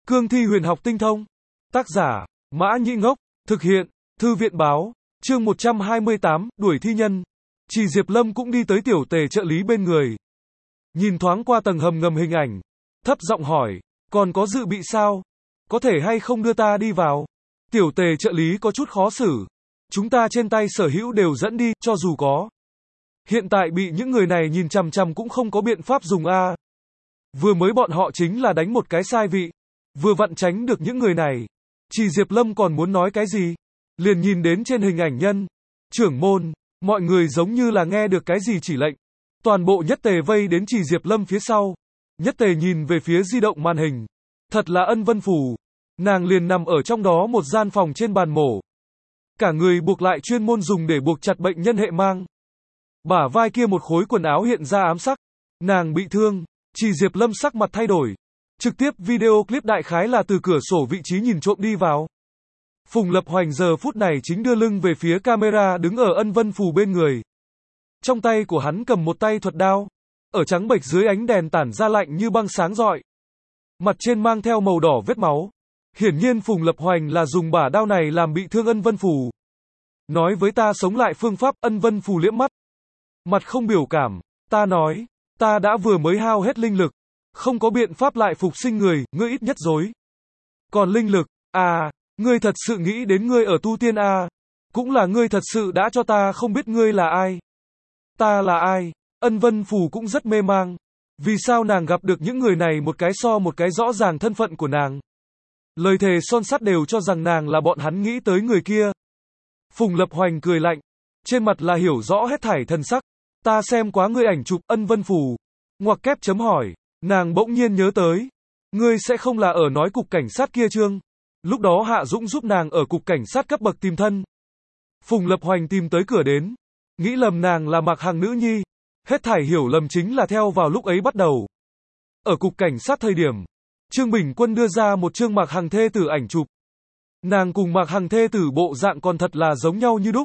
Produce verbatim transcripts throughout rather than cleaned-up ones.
Cương thi huyền học tinh thông. Tác giả, Mã Nhĩ Ngốc. Thực hiện, Thư viện Báo. Chương một trăm hai mươi tám, đuổi thi nhân. Chỉ Diệp Lâm cũng đi tới tiểu tề trợ lý bên người. Nhìn thoáng qua tầng hầm ngầm hình ảnh. Thấp giọng hỏi, còn có dự bị sao? Có thể hay không đưa ta đi vào? Tiểu tề trợ lý có chút khó xử. Chúng ta trên tay sở hữu đều dẫn đi, cho dù có. Hiện tại bị những người này nhìn chằm chằm cũng không có biện pháp dùng a. Vừa mới bọn họ chính là đánh một cái sai vị. Vừa vặn tránh được những người này. Chỉ Diệp Lâm còn muốn nói cái gì? Liền nhìn đến trên hình ảnh nhân. Trưởng môn, mọi người giống như là nghe được cái gì chỉ lệnh. Toàn bộ nhất tề vây đến Chỉ Diệp Lâm phía sau. Nhất tề nhìn về phía di động màn hình. Thật là Ân Vân Phủ. Nàng liền nằm ở trong đó một gian phòng trên bàn mổ. Cả người buộc lại chuyên môn dùng để buộc chặt bệnh nhân hệ mang. Bả vai kia một khối quần áo hiện ra ám sắc. Nàng bị thương. Chỉ Diệp Lâm sắc mặt thay đổi. Trực tiếp video clip đại khái là từ cửa sổ vị trí nhìn trộm đi vào. Phùng Lập Hoành giờ phút này chính đưa lưng về phía camera đứng ở Ân Vân Phù bên người. Trong tay của hắn cầm một tay thuật đao. Ở trắng bệch dưới ánh đèn tản ra lạnh như băng sáng rọi. Mặt trên mang theo màu đỏ vết máu. Hiển nhiên Phùng Lập Hoành là dùng bả đao này làm bị thương Ân Vân Phù. Nói với ta sống lại phương pháp. Ân Vân Phù liễm mắt. Mặt không biểu cảm. Ta nói, ta đã vừa mới hao hết linh lực. Không có biện pháp lại phục sinh người, ngươi ít nhất dối. Còn linh lực, à, ngươi thật sự nghĩ đến ngươi ở tu tiên à. Cũng là ngươi thật sự đã cho ta không biết ngươi là ai. Ta là ai? Ân Vân Phù cũng rất mê mang. Vì sao nàng gặp được những người này một cái so một cái rõ ràng thân phận của nàng. Lời thề son sắt đều cho rằng nàng là bọn hắn nghĩ tới người kia. Phùng Lập Hoành cười lạnh. Trên mặt là hiểu rõ hết thảy thần sắc. Ta xem quá ngươi ảnh chụp Ân Vân Phù. Ngoặc kép chấm hỏi. Nàng bỗng nhiên nhớ tới. Ngươi sẽ không là ở nói cục cảnh sát kia chương. Lúc đó Hạ Dũng giúp nàng ở cục cảnh sát cấp bậc tìm thân. Phùng Lập Hoành tìm tới cửa đến. Nghĩ lầm nàng là Mạc Hằng nữ nhi. Hết thảy hiểu lầm chính là theo vào lúc ấy bắt đầu. Ở cục cảnh sát thời điểm. Trương Bình Quân đưa ra một chương Mạc Hằng thê tử ảnh chụp. Nàng cùng Mạc Hằng thê tử bộ dạng còn thật là giống nhau như đúc.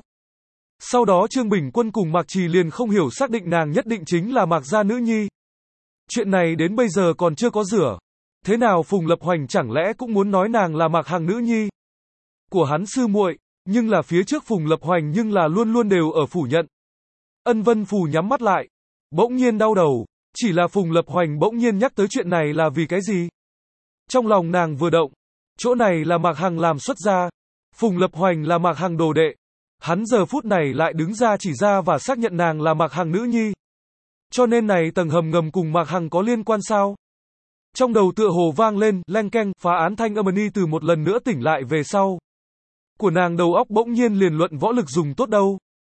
Sau đó Trương Bình Quân cùng Mạc Trì liền không hiểu xác định nàng nhất định chính là Mạc gia nữ nhi. Chuyện này đến bây giờ còn chưa có rửa. Thế nào Phùng Lập Hoành chẳng lẽ cũng muốn nói nàng là Mạc Hằng nữ nhi của hắn sư muội, nhưng là phía trước Phùng Lập Hoành nhưng là luôn luôn đều ở phủ nhận. Ân Vân Phù nhắm mắt lại, bỗng nhiên đau đầu, chỉ là Phùng Lập Hoành bỗng nhiên nhắc tới chuyện này là vì cái gì? Trong lòng nàng vừa động, chỗ này là Mạc Hằng làm xuất gia, Phùng Lập Hoành là Mạc Hằng đồ đệ, hắn giờ phút này lại đứng ra chỉ ra và xác nhận nàng là Mạc Hằng nữ nhi. Cho nên này tầng hầm ngầm cùng Mạc Hằng có liên quan sao? Trong đầu tựa hồ vang lên, leng keng, phá án thanh âm ni từ một lần nữa tỉnh lại về sau. Của nàng đầu óc bỗng nhiên liền luận võ lực dùng tốt đâu.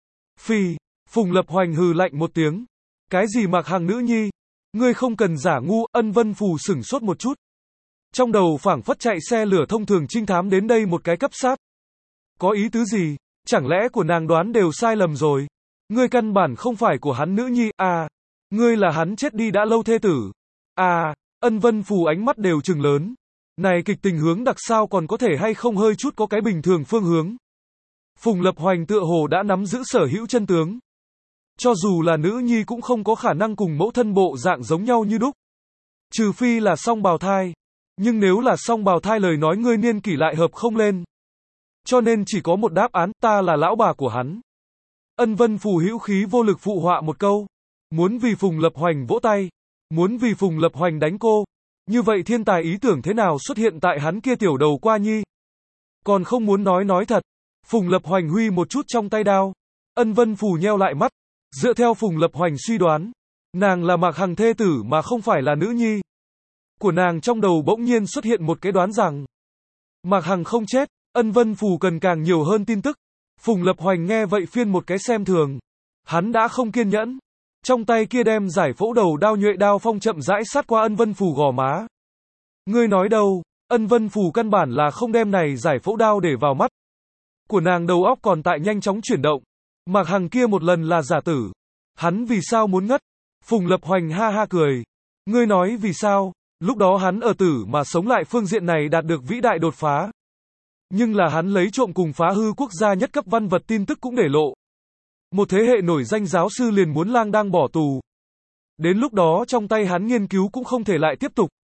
Phi, Phùng Lập Hoành hừ lạnh một tiếng. Cái gì Mạc Hằng nữ nhi? Ngươi không cần giả ngu. Ân Vân Phù sửng sốt một chút. Trong đầu phảng phất chạy xe lửa thông thường trinh thám đến đây một cái cấp sát. Có ý tứ gì? Chẳng lẽ của nàng đoán đều sai lầm rồi? Ngươi căn bản không phải của hắn nữ nhi, à. Ngươi là hắn chết đi đã lâu thê tử. À, Ân Vân Phù ánh mắt đều trừng lớn. Này kịch tình hướng đặc sao còn có thể hay không hơi chút có cái bình thường phương hướng. Phùng Lập Hoành tựa hồ đã nắm giữ sở hữu chân tướng. Cho dù là nữ nhi cũng không có khả năng cùng mẫu thân bộ dạng giống nhau như đúc. Trừ phi là song bào thai. Nhưng nếu là song bào thai lời nói ngươi niên kỷ lại hợp không lên. Cho nên chỉ có một đáp án, ta là lão bà của hắn. Ân Vân Phù hữu khí vô lực phụ họa một câu. Muốn vì Phùng Lập Hoành vỗ tay. Muốn vì Phùng Lập Hoành đánh cô. Như vậy thiên tài ý tưởng thế nào xuất hiện tại hắn kia tiểu đầu qua nhi. Còn không muốn nói nói thật. Phùng Lập Hoành huy một chút trong tay đao. Ân Vân Phù nheo lại mắt. Dựa theo Phùng Lập Hoành suy đoán. Nàng là Mạc Hằng thê tử mà không phải là nữ nhi. Của nàng trong đầu bỗng nhiên xuất hiện một cái đoán rằng. Mạc Hằng không chết. Ân Vân Phù cần càng nhiều hơn tin tức. Phùng Lập Hoành nghe vậy phiên một cái xem thường. Hắn đã không kiên nhẫn. Trong tay kia đem giải phẫu đầu đao nhuệ đao phong chậm rãi sát qua Ân Vân Phù gò má. Ngươi nói đâu, Ân Vân Phù căn bản là không đem này giải phẫu đao để vào mắt. Của nàng đầu óc còn tại nhanh chóng chuyển động. Mạc Hằng kia một lần là giả tử. Hắn vì sao muốn ngất? Phùng Lập Hoành ha ha cười. Ngươi nói vì sao? Lúc đó hắn ở tử mà sống lại phương diện này đạt được vĩ đại đột phá. Nhưng là hắn lấy trộm cùng phá hư quốc gia nhất cấp văn vật tin tức cũng để lộ. Một thế hệ nổi danh giáo sư liền muốn lang đang bỏ tù. Đến lúc đó trong tay hắn nghiên cứu cũng không thể lại tiếp tục.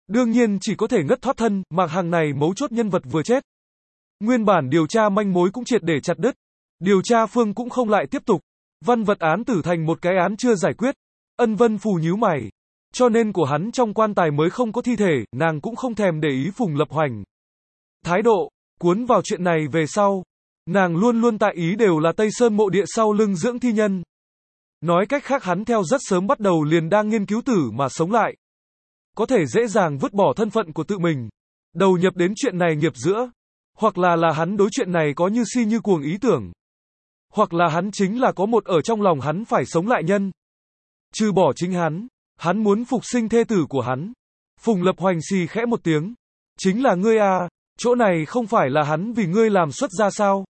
Đương nhiên chỉ có thể ngất thoát thân, Mạc Hằng này mấu chốt nhân vật vừa chết. Nguyên bản điều tra manh mối cũng triệt để chặt đứt. Điều tra phương cũng không lại tiếp tục. Văn vật án tử thành một cái án chưa giải quyết. Ân Vân Phù nhíu mày. Cho nên của hắn trong quan tài mới không có thi thể, nàng cũng không thèm để ý Phùng Lập Hoành. Thái độ, cuốn vào chuyện này về sau. Nàng luôn luôn tại ý đều là Tây Sơn mộ địa sau lưng dưỡng thi nhân. Nói cách khác hắn theo rất sớm bắt đầu liền đang nghiên cứu tử mà sống lại. Có thể dễ dàng vứt bỏ thân phận của tự mình. Đầu nhập đến chuyện này nghiệp giữa. Hoặc là là hắn đối chuyện này có như si như cuồng ý tưởng. Hoặc là hắn chính là có một ở trong lòng hắn phải sống lại nhân. Trừ bỏ chính hắn, hắn muốn phục sinh thê tử của hắn. Phùng Lập Hoành xì khẽ một tiếng. Chính là ngươi à, chỗ này không phải là hắn vì ngươi làm xuất ra sao?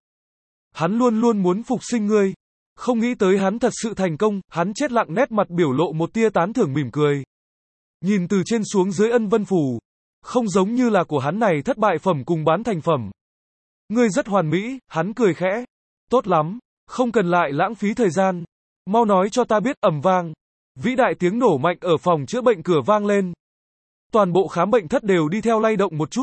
Hắn luôn luôn muốn phục sinh ngươi. Không nghĩ tới hắn thật sự thành công, hắn chết lặng nét mặt biểu lộ một tia tán thưởng mỉm cười. Nhìn từ trên xuống dưới Ân Vân Phù. Không giống như là của hắn này thất bại phẩm cùng bán thành phẩm. Ngươi rất hoàn mỹ, hắn cười khẽ. Tốt lắm, không cần lại lãng phí thời gian. Mau nói cho ta biết, ầm vang. Vĩ đại tiếng nổ mạnh ở phòng chữa bệnh cửa vang lên. Toàn bộ khám bệnh thất đều đi theo lay động một chút.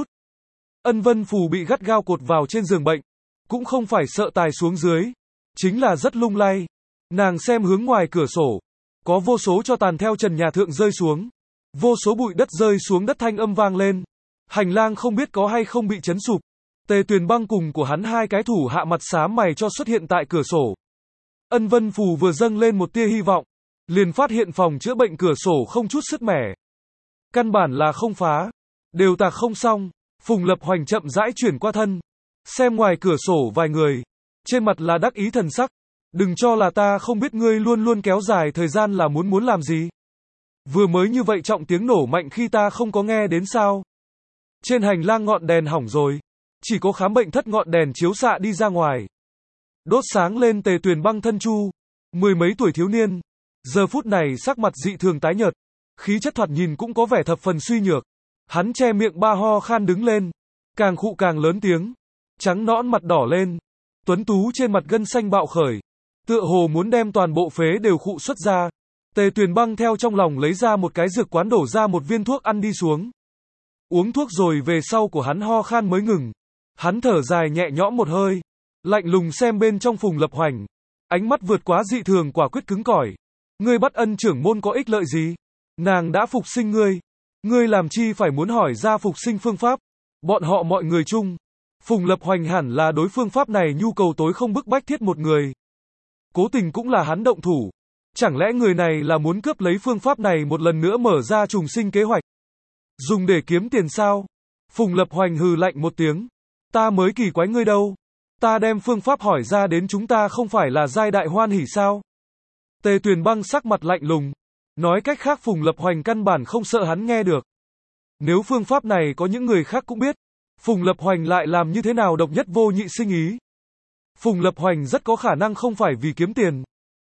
Ân Vân Phù bị gắt gao cột vào trên giường bệnh. Cũng không phải sợ tài xuống dưới. Chính là rất lung lay. Nàng xem hướng ngoài cửa sổ. Có vô số cho tàn theo trần nhà thượng rơi xuống. Vô số bụi đất rơi xuống đất thanh âm vang lên. Hành lang không biết có hay không bị chấn sụp. Tề Tuyền Băng cùng của hắn hai cái thủ hạ mặt xám mày cho xuất hiện tại cửa sổ. Ân Vân Phù vừa dâng lên một tia hy vọng. Liền phát hiện phòng chữa bệnh cửa sổ không chút sứt mẻ. Căn bản là không phá. Đều tạc không xong. Phùng Lập Hoành chậm rãi chuyển qua thân. Xem ngoài cửa sổ vài người. Trên mặt là đắc ý thần sắc. Đừng cho là ta không biết ngươi luôn luôn kéo dài thời gian là muốn muốn làm gì. Vừa mới như vậy trọng tiếng nổ mạnh khi ta không có nghe đến sao. Trên hành lang ngọn đèn hỏng rồi. Chỉ có khám bệnh thất ngọn đèn chiếu xạ đi ra ngoài. Đốt sáng lên Tề Tuyền Băng thân chu. Mười mấy tuổi thiếu niên. Giờ phút này sắc mặt dị thường tái nhợt. Khí chất thoạt nhìn cũng có vẻ thập phần suy nhược. Hắn che miệng ba ho khan đứng lên. Càng khụ càng lớn tiếng. Trắng nõn mặt đỏ lên. Tuấn tú trên mặt gân xanh bạo khởi. Tựa hồ muốn đem toàn bộ phế đều khụ xuất ra. Tề Tuyền Băng theo trong lòng lấy ra một cái dược quán đổ ra một viên thuốc ăn đi xuống. Uống thuốc rồi về sau của hắn ho khan mới ngừng. Hắn thở dài nhẹ nhõm một hơi. Lạnh lùng xem bên trong Phùng Lập Hoành. Ánh mắt vượt quá dị thường quả quyết cứng cỏi. Ngươi bắt Ân trưởng môn có ích lợi gì? Nàng đã phục sinh ngươi. Ngươi làm chi phải muốn hỏi ra phục sinh phương pháp? Bọn họ mọi người chung. Phùng Lập Hoành hẳn là đối phương pháp này nhu cầu tối không bức bách thiết một người. Cố tình cũng là hắn động thủ. Chẳng lẽ người này là muốn cướp lấy phương pháp này một lần nữa mở ra trùng sinh kế hoạch? Dùng để kiếm tiền sao? Phùng Lập Hoành hừ lạnh một tiếng. Ta mới kỳ quái ngươi đâu. Ta đem phương pháp hỏi ra đến chúng ta không phải là giai đại hoan hỉ sao? Tề Tuyền Băng sắc mặt lạnh lùng. Nói cách khác Phùng Lập Hoành căn bản không sợ hắn nghe được. Nếu phương pháp này có những người khác cũng biết. Phùng Lập Hoành lại làm như thế nào độc nhất vô nhị sinh ý. Phùng Lập Hoành rất có khả năng không phải vì kiếm tiền.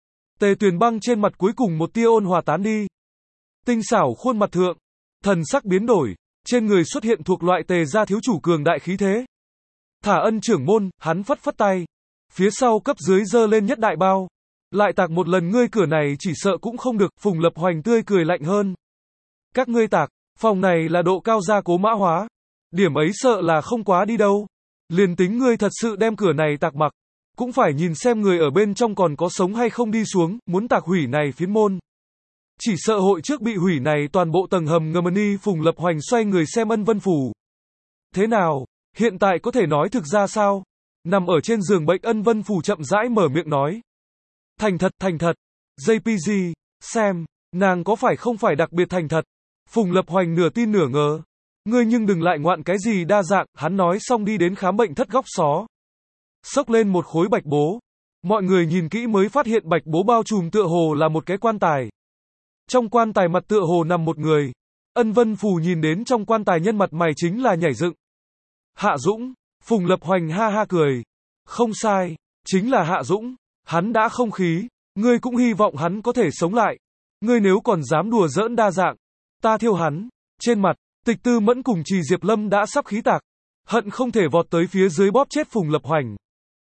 Tề Tuyền Băng trên mặt cuối cùng một tia ôn hòa tán đi. Tinh xảo khuôn mặt thượng. Thần sắc biến đổi. Trên người xuất hiện thuộc loại Tề gia thiếu chủ cường đại khí thế. Thả Ân trưởng môn, hắn phất phất tay. Phía sau cấp dưới dơ lên nhất đại bao. Lại tạc một lần ngươi cửa này chỉ sợ cũng không được. Phùng Lập Hoành tươi cười lạnh hơn. Các ngươi tạc, phòng này là độ cao gia cố mã hóa. Điểm ấy sợ là không quá đi đâu. Liền tính ngươi thật sự đem cửa này tạc mặc. Cũng phải nhìn xem người ở bên trong còn có sống hay không đi xuống. Muốn tạc hủy này phiến môn. Chỉ sợ hội trước bị hủy này toàn bộ tầng hầm ngầm ni. Phùng Lập Hoành xoay người xem Ân Vân Phù. Thế nào? Hiện tại có thể nói thực ra sao? Nằm ở trên giường bệnh Ân Vân Phù chậm rãi mở miệng nói. Thành thật, thành thật. gi pê giê, xem, nàng có phải không phải đặc biệt thành thật? Phùng Lập Hoành nửa tin nửa ngờ. Ngươi nhưng đừng lại ngoạn cái gì đa dạng, hắn nói xong đi đến khám bệnh thất góc xó. Xốc lên một khối bạch bố. Mọi người nhìn kỹ mới phát hiện bạch bố bao trùm tựa hồ là một cái quan tài. Trong quan tài mặt tựa hồ nằm một người. Ân Vân Phù nhìn đến trong quan tài nhân mặt mày chính là nhảy dựng. Hạ Dũng. Phùng Lập Hoành ha ha cười. Không sai, chính là Hạ Dũng. Hắn đã không khí. Ngươi cũng hy vọng hắn có thể sống lại. Ngươi nếu còn dám đùa giỡn đa dạng. Ta thiêu hắn. Trên mặt, Tịch Tư Mẫn cùng Trì Diệp Lâm đã sắp khí tạc. Hận không thể vọt tới phía dưới bóp chết Phùng Lập Hoành.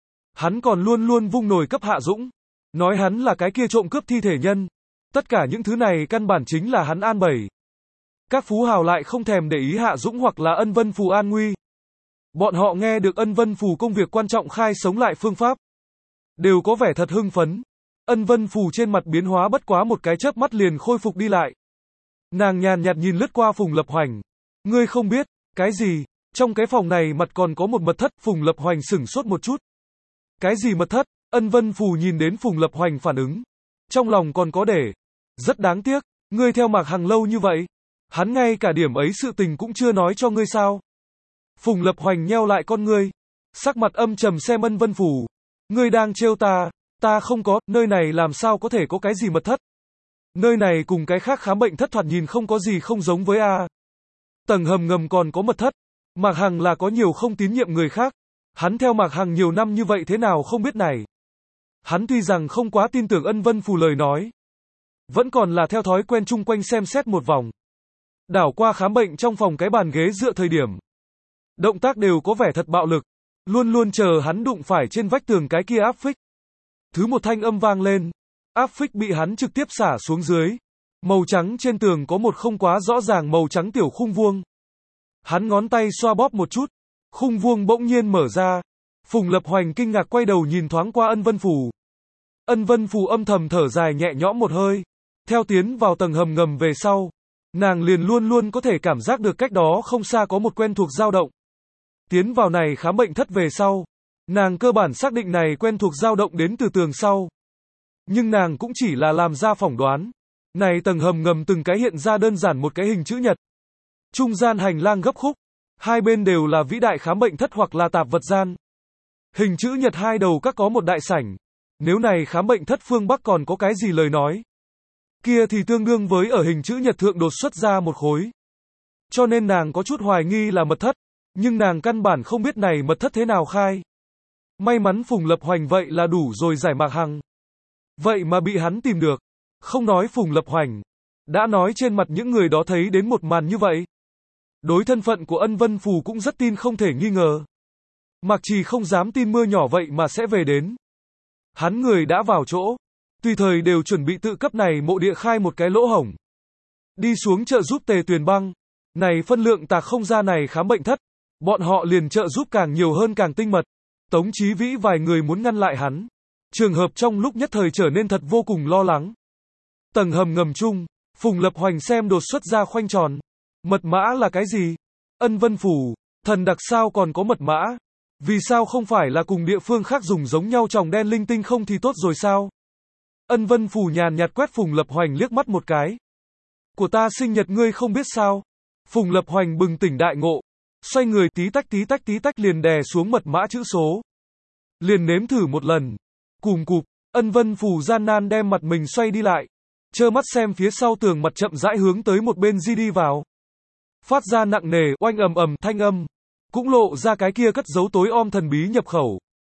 Hắn còn luôn luôn vung nồi cấp Hạ Dũng. Nói hắn là cái kia trộm cướp thi thể nhân. Tất cả những thứ này căn bản chính là hắn an bày. Các phú hào lại không thèm để ý Hạ Dũng hoặc là Ân Vân Phù an nguy. Bọn họ nghe được Ân Vân Phù công việc quan trọng khai sống lại phương pháp, đều có vẻ thật hưng phấn. Ân Vân Phù trên mặt biến hóa bất quá một cái chớp mắt liền khôi phục đi lại. Nàng nhàn nhạt nhìn lướt qua Phùng Lập Hoành. Ngươi không biết, cái gì? Trong cái phòng này mặt còn có một mật thất. Phùng Lập Hoành sửng sốt một chút. Cái gì mật thất? Ân Vân Phù nhìn đến Phùng Lập Hoành phản ứng. Trong lòng còn có để. Rất đáng tiếc, ngươi theo Mạc Hằng lâu như vậy. Hắn ngay cả điểm ấy sự tình cũng chưa nói cho ngươi sao? Phùng Lập Hoành nheo lại con ngươi. Sắc mặt âm trầm xem Ân Vân Phù. Ngươi đang trêu ta, ta không có, nơi này làm sao có thể có cái gì mật thất? Nơi này cùng cái khác khám bệnh thất thoạt nhìn không có gì không giống với a. Tầng hầm ngầm còn có mật thất. Mạc Hằng là có nhiều không tín nhiệm người khác. Hắn theo Mạc Hằng nhiều năm như vậy thế nào không biết này. Hắn tuy rằng không quá tin tưởng Ân Vân Phù lời nói, vẫn còn là theo thói quen chung quanh xem xét một vòng. Đảo qua khám bệnh trong phòng cái bàn ghế dựa thời điểm. Động tác đều có vẻ thật bạo lực. Luôn luôn chờ hắn đụng phải trên vách tường cái kia áp phích. Thứ một thanh âm vang lên. Áp phích bị hắn trực tiếp xả xuống dưới. Màu trắng trên tường có một không quá rõ ràng màu trắng tiểu khung vuông. Hắn ngón tay xoa bóp một chút. Khung vuông bỗng nhiên mở ra. Phùng Lập Hoành kinh ngạc quay đầu nhìn thoáng qua Ân Vân Phù. Ân Vân Phù âm thầm thở dài nhẹ nhõm một hơi. Theo tiến vào tầng hầm ngầm về sau, nàng liền luôn luôn có thể cảm giác được cách đó không xa có một quen thuộc dao động. Tiến vào này khám bệnh thất về sau, nàng cơ bản xác định này quen thuộc dao động đến từ tường sau. Nhưng nàng cũng chỉ là làm ra phỏng đoán. Này tầng hầm ngầm từng cái hiện ra đơn giản một cái hình chữ nhật. Trung gian hành lang gấp khúc. Hai bên đều là vĩ đại khám bệnh thất hoặc là tạp vật gian. Hình chữ nhật hai đầu các có một đại sảnh. Nếu này khám bệnh thất phương Bắc còn có cái gì lời nói, kia thì tương đương với ở hình chữ nhật thượng đột xuất ra một khối. Cho nên nàng có chút hoài nghi là mật thất. Nhưng nàng căn bản không biết này mật thất thế nào khai. May mắn Phùng Lập Hoành vậy là đủ rồi giải Mạc Hằng. Vậy mà bị hắn tìm được. Không nói Phùng Lập Hoành, đã nói trên mặt những người đó thấy đến một màn như vậy. Đối thân phận của Ân Vân Phù cũng rất tin không thể nghi ngờ. Mạc Trì không dám tin mưa nhỏ vậy mà sẽ về đến. Hắn người đã vào chỗ, tùy thời đều chuẩn bị tự cấp này mộ địa khai một cái lỗ hổng. Đi xuống trợ giúp Tề Tuyền Băng. Này phân lượng tạc không ra này khám bệnh thất. Bọn họ liền trợ giúp càng nhiều hơn càng tinh mật. Tống Chí Vĩ vài người muốn ngăn lại hắn. Trường hợp trong lúc nhất thời trở nên thật vô cùng lo lắng. Tầng hầm ngầm chung, Phùng Lập Hoành xem đột xuất ra khoanh tròn. Mật mã là cái gì? Ân Vân Phù, thần đặc sao còn có mật mã? Vì sao không phải là cùng địa phương khác dùng giống nhau tròng đen linh tinh không thì tốt rồi sao? Ân Vân Phù nhàn nhạt quét Phùng Lập Hoành liếc mắt một cái. Của ta sinh nhật ngươi không biết sao? Phùng Lập Hoành bừng tỉnh đại ngộ. Xoay người tí tách tí tách tí tách liền đè xuống mật mã chữ số. Liền nếm thử một lần. Cùm cụp, Ân Vân Phù gian nan đem mặt mình xoay đi lại. Trơ mắt xem phía sau tường mặt chậm rãi hướng tới một bên di đi vào. Phát ra nặng nề, oanh ầm ầm thanh âm. Cũng lộ ra cái kia cất giấu tối om thần bí nhập khẩu.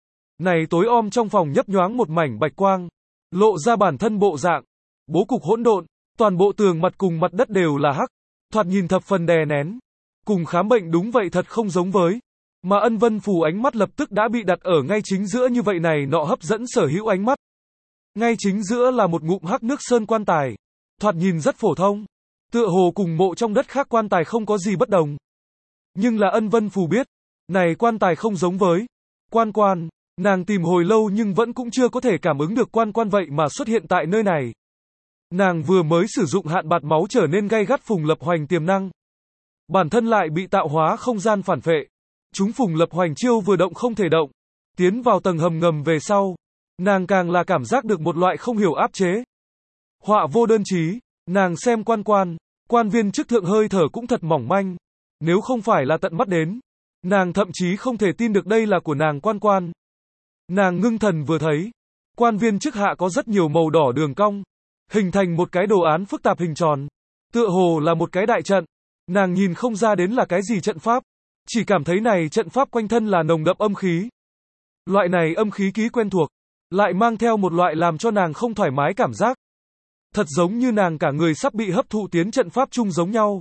Này tối om trong phòng nhấp nhoáng một mảnh bạch quang. Lộ ra bản thân bộ dạng. Bố cục hỗn độn. Toàn bộ tường mặt cùng mặt đất đều là hắc. Thoạt nhìn thập phần đè nén. Cùng khám bệnh đúng vậy thật không giống với. Mà Ân Vân Phù ánh mắt lập tức đã bị đặt ở ngay chính giữa như vậy này nọ hấp dẫn sở hữu ánh mắt. Ngay chính giữa là một ngụm hắc nước sơn quan tài. Thoạt nhìn rất phổ thông. Tựa hồ cùng mộ trong đất khác quan tài không có gì bất đồng. Nhưng là Ân Vân Phù biết. Này quan tài không giống với. Quan quan. Nàng tìm hồi lâu nhưng vẫn cũng chưa có thể cảm ứng được quan quan vậy mà xuất hiện tại nơi này. Nàng vừa mới sử dụng hạn bạt máu trở nên gay gắt Phùng Lập Hoành tiềm năng. Bản thân lại bị tạo hóa không gian phản phệ. Chúng Phùng Lập Hoành chiêu vừa động không thể động. Tiến vào tầng hầm ngầm về sau. Nàng càng là cảm giác được một loại không hiểu áp chế. Họa vô đơn chí. Nàng xem quan quan. Quan viên chức thượng hơi thở cũng thật mỏng manh. Nếu không phải là tận mắt đến. Nàng thậm chí không thể tin được đây là của nàng quan quan. Nàng ngưng thần vừa thấy. Quan viên chức hạ có rất nhiều màu đỏ đường cong. Hình thành một cái đồ án phức tạp hình tròn. Tựa hồ là một cái đại trận. Nàng nhìn không ra đến là cái gì trận pháp. Chỉ cảm thấy này trận pháp quanh thân là nồng đậm âm khí. Loại này âm khí ký quen thuộc. Lại mang theo một loại làm cho nàng không thoải mái cảm giác. Thật giống như nàng cả người sắp bị hấp thụ tiến trận pháp chung giống nhau.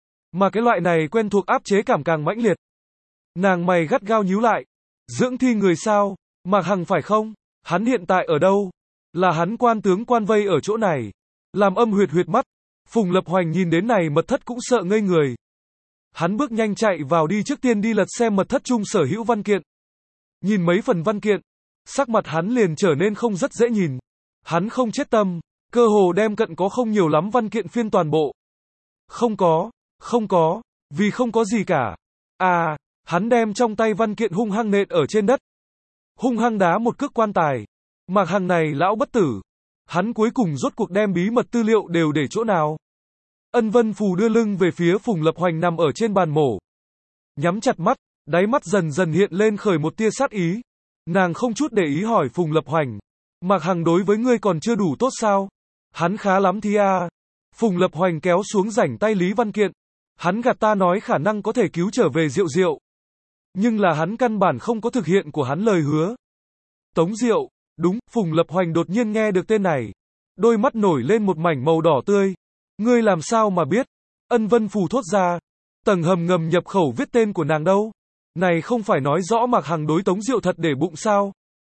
Mà cái loại này quen thuộc áp chế cảm càng mãnh liệt. Nàng mày gắt gao nhíu lại. Dưỡng thi người sao? Mạc Hằng phải không? Hắn hiện tại ở đâu? Là hắn quan tướng quan vây ở chỗ này. Làm âm huyệt huyệt mắt. Phùng Lập Hoành nhìn đến này mật thất cũng sợ ngây người. Hắn bước nhanh chạy vào đi trước tiên đi lật xem mật thất chung sở hữu văn kiện. Nhìn mấy phần văn kiện, sắc mặt hắn liền trở nên không rất dễ nhìn. Hắn không chết tâm, cơ hồ đem cận có không nhiều lắm văn kiện phiên toàn bộ. Không có, không có, vì không có gì cả. À, hắn đem trong tay văn kiện hung hăng nện ở trên đất. Hung hăng đá một cước quan tài. Mạc Hằng này lão bất tử. Hắn cuối cùng rốt cuộc đem bí mật tư liệu đều để chỗ nào. Ân Vân Phù đưa lưng về phía Phùng Lập Hoành nằm ở trên bàn mổ. Nhắm chặt mắt, đáy mắt dần dần hiện lên khởi một tia sát ý. Nàng không chút để ý hỏi Phùng Lập Hoành. Mạc Hằng đối với ngươi còn chưa đủ tốt sao? Hắn khá lắm thì à. Phùng Lập Hoành kéo xuống rảnh tay Lý Văn Kiện. Hắn gạt ta nói khả năng có thể cứu trở về Diệu Diệu. Nhưng là hắn căn bản không có thực hiện của hắn lời hứa. Tống Diệu, đúng, Phùng Lập Hoành đột nhiên nghe được tên này. Đôi mắt nổi lên một mảnh màu đỏ tươi. Ngươi làm sao mà biết? Ân Vân Phù thốt ra. Tầng hầm ngầm nhập khẩu viết tên của nàng đâu? Này không phải nói rõ Mạc Hằng đối Tống Diệu thật để bụng sao?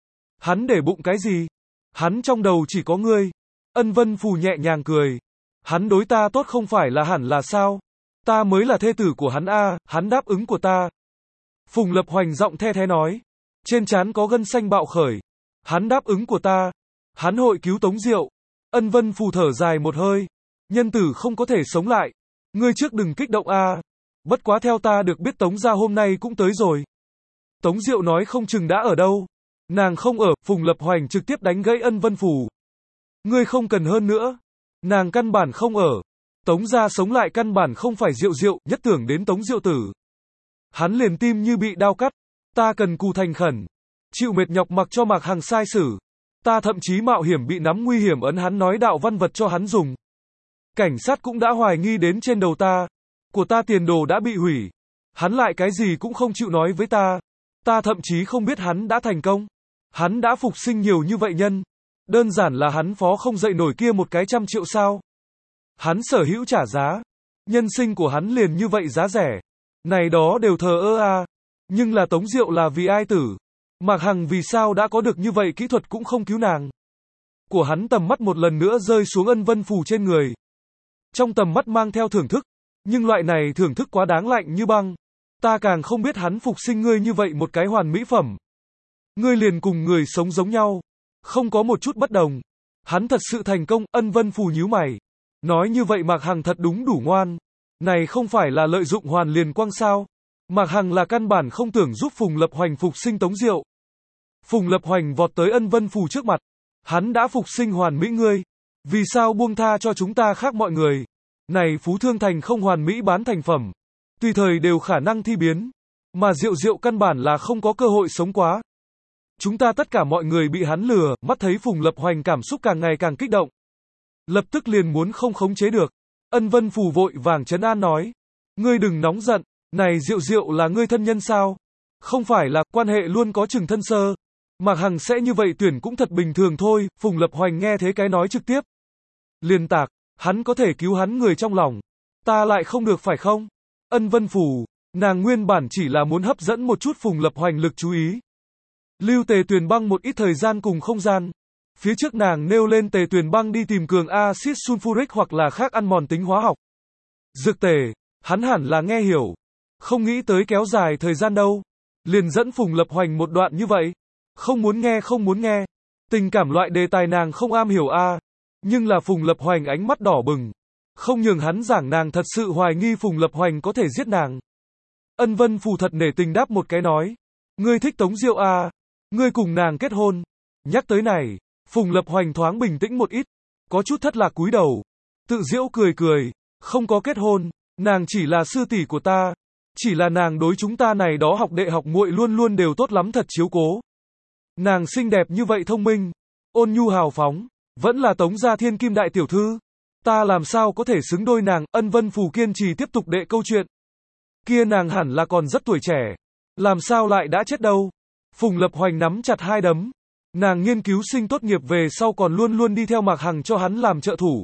Hắn để bụng cái gì? Hắn trong đầu chỉ có ngươi. Ân Vân Phù nhẹ nhàng cười. Hắn đối ta tốt không phải là hẳn là sao? Ta mới là thê tử của hắn a, hắn đáp ứng của ta. Phùng Lập Hoành giọng the thế nói. Trên trán có gân xanh bạo khởi. Hắn đáp ứng của ta. Hắn hội cứu Tống Diệu. Ân Vân Phù thở dài một hơi. Nhân tử không có thể sống lại. Ngươi trước đừng kích động a. Bất quá theo ta được biết Tống gia hôm nay cũng tới rồi. Tống Diệu nói không chừng đã ở đâu. Nàng không ở, Phùng Lập Hoành trực tiếp đánh gãy Ân Vân Phù. Ngươi không cần hơn nữa. Nàng căn bản không ở. Tống gia sống lại căn bản không phải Diệu Diệu, nhất tưởng đến Tống Diệu tử. Hắn liền tim như bị đao cắt. Ta cần cù thành khẩn. Chịu mệt nhọc mặc cho Mạc Hằng sai xử. Ta thậm chí mạo hiểm bị nắm nguy hiểm ấn hắn nói đạo văn vật cho hắn dùng. Cảnh sát cũng đã hoài nghi đến trên đầu ta. Của ta tiền đồ đã bị hủy. Hắn lại cái gì cũng không chịu nói với ta. Ta thậm chí không biết hắn đã thành công. Hắn đã phục sinh nhiều như vậy nhân. Đơn giản là hắn phó không dậy nổi kia một cái trăm triệu sao. Hắn sở hữu trả giá. Nhân sinh của hắn liền như vậy giá rẻ. Này đó đều thờ ơ à. Nhưng là Tống Diệu là vì ai tử. Mạc Hằng vì sao đã có được như vậy kỹ thuật cũng không cứu nàng. Của hắn tầm mắt một lần nữa rơi xuống Ân Vân Phù trên người. Trong tầm mắt mang theo thưởng thức. Nhưng loại này thưởng thức quá đáng lạnh như băng. Ta càng không biết hắn phục sinh ngươi như vậy một cái hoàn mỹ phẩm. Ngươi liền cùng người sống giống nhau. Không có một chút bất đồng. Hắn thật sự thành công, Ân Vân Phù nhíu mày. Nói như vậy Mạc Hằng thật đúng đủ ngoan. Này không phải là lợi dụng hoàn liền quang sao. Mạc Hằng là căn bản không tưởng giúp Phùng Lập Hoành phục sinh Tống Diệu. Phùng Lập Hoành vọt tới Ân Vân Phù trước mặt. Hắn đã phục sinh hoàn mỹ ngươi. Vì sao buông tha cho chúng ta khác mọi người? Này Phú Thương Thành không hoàn mỹ bán thành phẩm. Tùy thời đều khả năng thi biến. Mà Diệu Diệu căn bản là không có cơ hội sống quá. Chúng ta tất cả mọi người bị hắn lừa, mắt thấy Phùng Lập Hoành cảm xúc càng ngày càng kích động. Lập tức liền muốn không khống chế được. Ân Vân Phù vội vàng trấn an nói. Ngươi đừng nóng giận, này Diệu Diệu là ngươi thân nhân sao? Không phải là, quan hệ luôn có chừng thân sơ. Mạc Hằng sẽ như vậy tuyển cũng thật bình thường thôi, Phùng Lập Hoành nghe thế cái nói trực tiếp. Liên tạc, hắn có thể cứu hắn người trong lòng. Ta lại không được phải không? Ân Vân Phù, nàng nguyên bản chỉ là muốn hấp dẫn một chút Phùng Lập Hoành lực chú ý. Lưu Tề Tuyền Băng một ít thời gian cùng không gian. Phía trước nàng nêu lên Tề Tuyền Băng đi tìm cường axit sulfuric hoặc là khác ăn mòn tính hóa học. Dược tề, hắn hẳn là nghe hiểu. Không nghĩ tới kéo dài thời gian đâu. Liền dẫn Phùng Lập Hoành một đoạn như vậy. Không muốn nghe không muốn nghe. Tình cảm loại đề tài nàng không am hiểu a. À. Nhưng là Phùng Lập Hoành ánh mắt đỏ bừng. Không nhường hắn giảng nàng thật sự hoài nghi Phùng Lập Hoành có thể giết nàng. Ân Vân Phù thật nể tình đáp một cái nói. Ngươi thích Tống Diệu à? Ngươi cùng nàng kết hôn. Nhắc tới này, Phùng Lập Hoành thoáng bình tĩnh một ít. Có chút thất lạc cúi đầu. Tự giễu cười cười. Không có kết hôn. Nàng chỉ là sư tỷ của ta. Chỉ là nàng đối chúng ta này đó học đệ học muội luôn luôn đều tốt lắm thật chiếu cố. Nàng xinh đẹp như vậy thông minh. Ôn nhu hào phóng. Vẫn là Tống gia thiên kim đại tiểu thư. Ta làm sao có thể xứng đôi nàng. Ân Vân Phù kiên trì tiếp tục đệ câu chuyện. Kia nàng hẳn là còn rất tuổi trẻ. Làm sao lại đã chết đâu. Phùng Lập Hoành nắm chặt hai đấm. Nàng nghiên cứu sinh tốt nghiệp về sau còn luôn luôn đi theo Mạc Hằng cho hắn làm trợ thủ.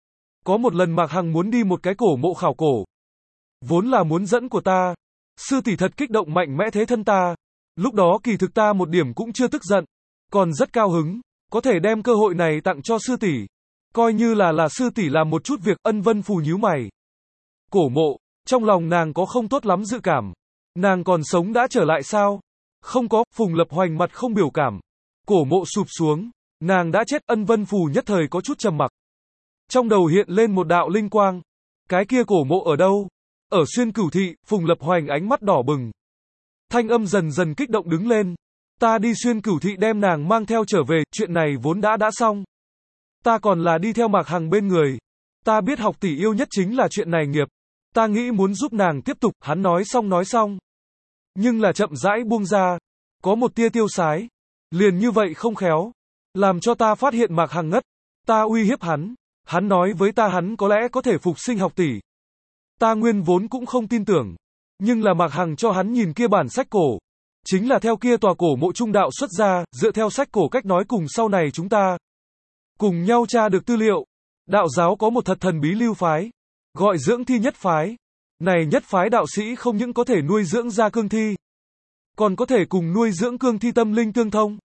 Có một lần Mạc Hằng muốn đi một cái cổ mộ khảo cổ. Vốn là muốn dẫn của ta. Sư tỷ thật kích động mạnh mẽ thế thân ta. Lúc đó kỳ thực ta một điểm cũng chưa tức giận. Còn rất cao hứng. Có thể đem cơ hội này tặng cho sư tỷ. Coi như là là sư tỷ làm một chút việc, Ân Vân Phù nhíu mày. Cổ Mộ, trong lòng nàng có không tốt lắm dự cảm. Nàng còn sống đã trở lại sao? Không có, Phùng Lập Hoành mặt không biểu cảm. Cổ Mộ sụp xuống, nàng đã chết, Ân Vân Phù nhất thời có chút trầm mặc. Trong đầu hiện lên một đạo linh quang. Cái kia Cổ Mộ ở đâu? Ở Xuyên Cửu Thị, Phùng Lập Hoành ánh mắt đỏ bừng. Thanh âm dần dần kích động đứng lên. Ta đi Xuyên Cửu Thị đem nàng mang theo trở về, chuyện này vốn đã đã xong. Ta còn là đi theo Mạc Hằng bên người. Ta biết học tỷ yêu nhất chính là chuyện này nghiệp. Ta nghĩ muốn giúp nàng tiếp tục, hắn nói xong nói xong. Nhưng là chậm rãi buông ra. Có một tia tiêu sái. Liền như vậy không khéo. Làm cho ta phát hiện Mạc Hằng ngất. Ta uy hiếp hắn. Hắn nói với ta hắn có lẽ có thể phục sinh học tỷ. Ta nguyên vốn cũng không tin tưởng. Nhưng là Mạc Hằng cho hắn nhìn kia bản sách cổ. Chính là theo kia tòa cổ mộ trung đạo xuất ra, dựa theo sách cổ cách nói cùng sau này chúng ta cùng nhau tra được tư liệu. Đạo giáo có một thật thần bí lưu phái. Gọi dưỡng thi nhất phái. Này nhất phái đạo sĩ không những có thể nuôi dưỡng ra cương thi. Còn có thể cùng nuôi dưỡng cương thi tâm linh tương thông.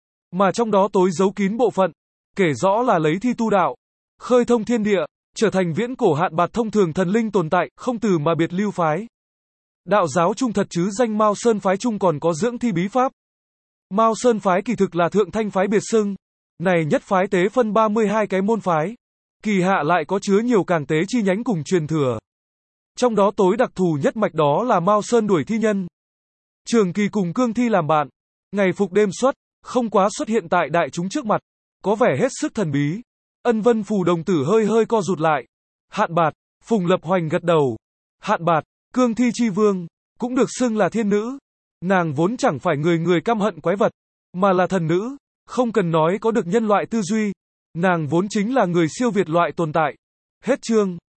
Mà trong đó tối giấu kín bộ phận. Kể rõ là lấy thi tu đạo. Khơi thông thiên địa. Trở thành viễn cổ hạn bạt thông thường thần linh tồn tại, không từ mà biệt lưu phái. Đạo giáo trung thật chứ danh Mao Sơn phái trung còn có dưỡng thi bí pháp. Mao Sơn phái kỳ thực là thượng thanh phái biệt xưng. Này nhất phái tế phân ba mươi hai cái môn phái. Kỳ hạ lại có chứa nhiều càng tế chi nhánh cùng truyền thừa. Trong đó tối đặc thù nhất mạch đó là Mao Sơn đuổi thi nhân. Trường kỳ cùng cương thi làm bạn. Ngày phục đêm xuất, không quá xuất hiện tại đại chúng trước mặt. Có vẻ hết sức thần bí. Ân Vân Phù đồng tử hơi hơi co rụt lại. Hạn bạt, Phùng Lập Hoành gật đầu. Hạn bạt, cương thi chi vương, cũng được xưng là thiên nữ. Nàng vốn chẳng phải người người căm hận quái vật, mà là thần nữ. Không cần nói có được nhân loại tư duy. Nàng vốn chính là người siêu việt loại tồn tại. Hết chương.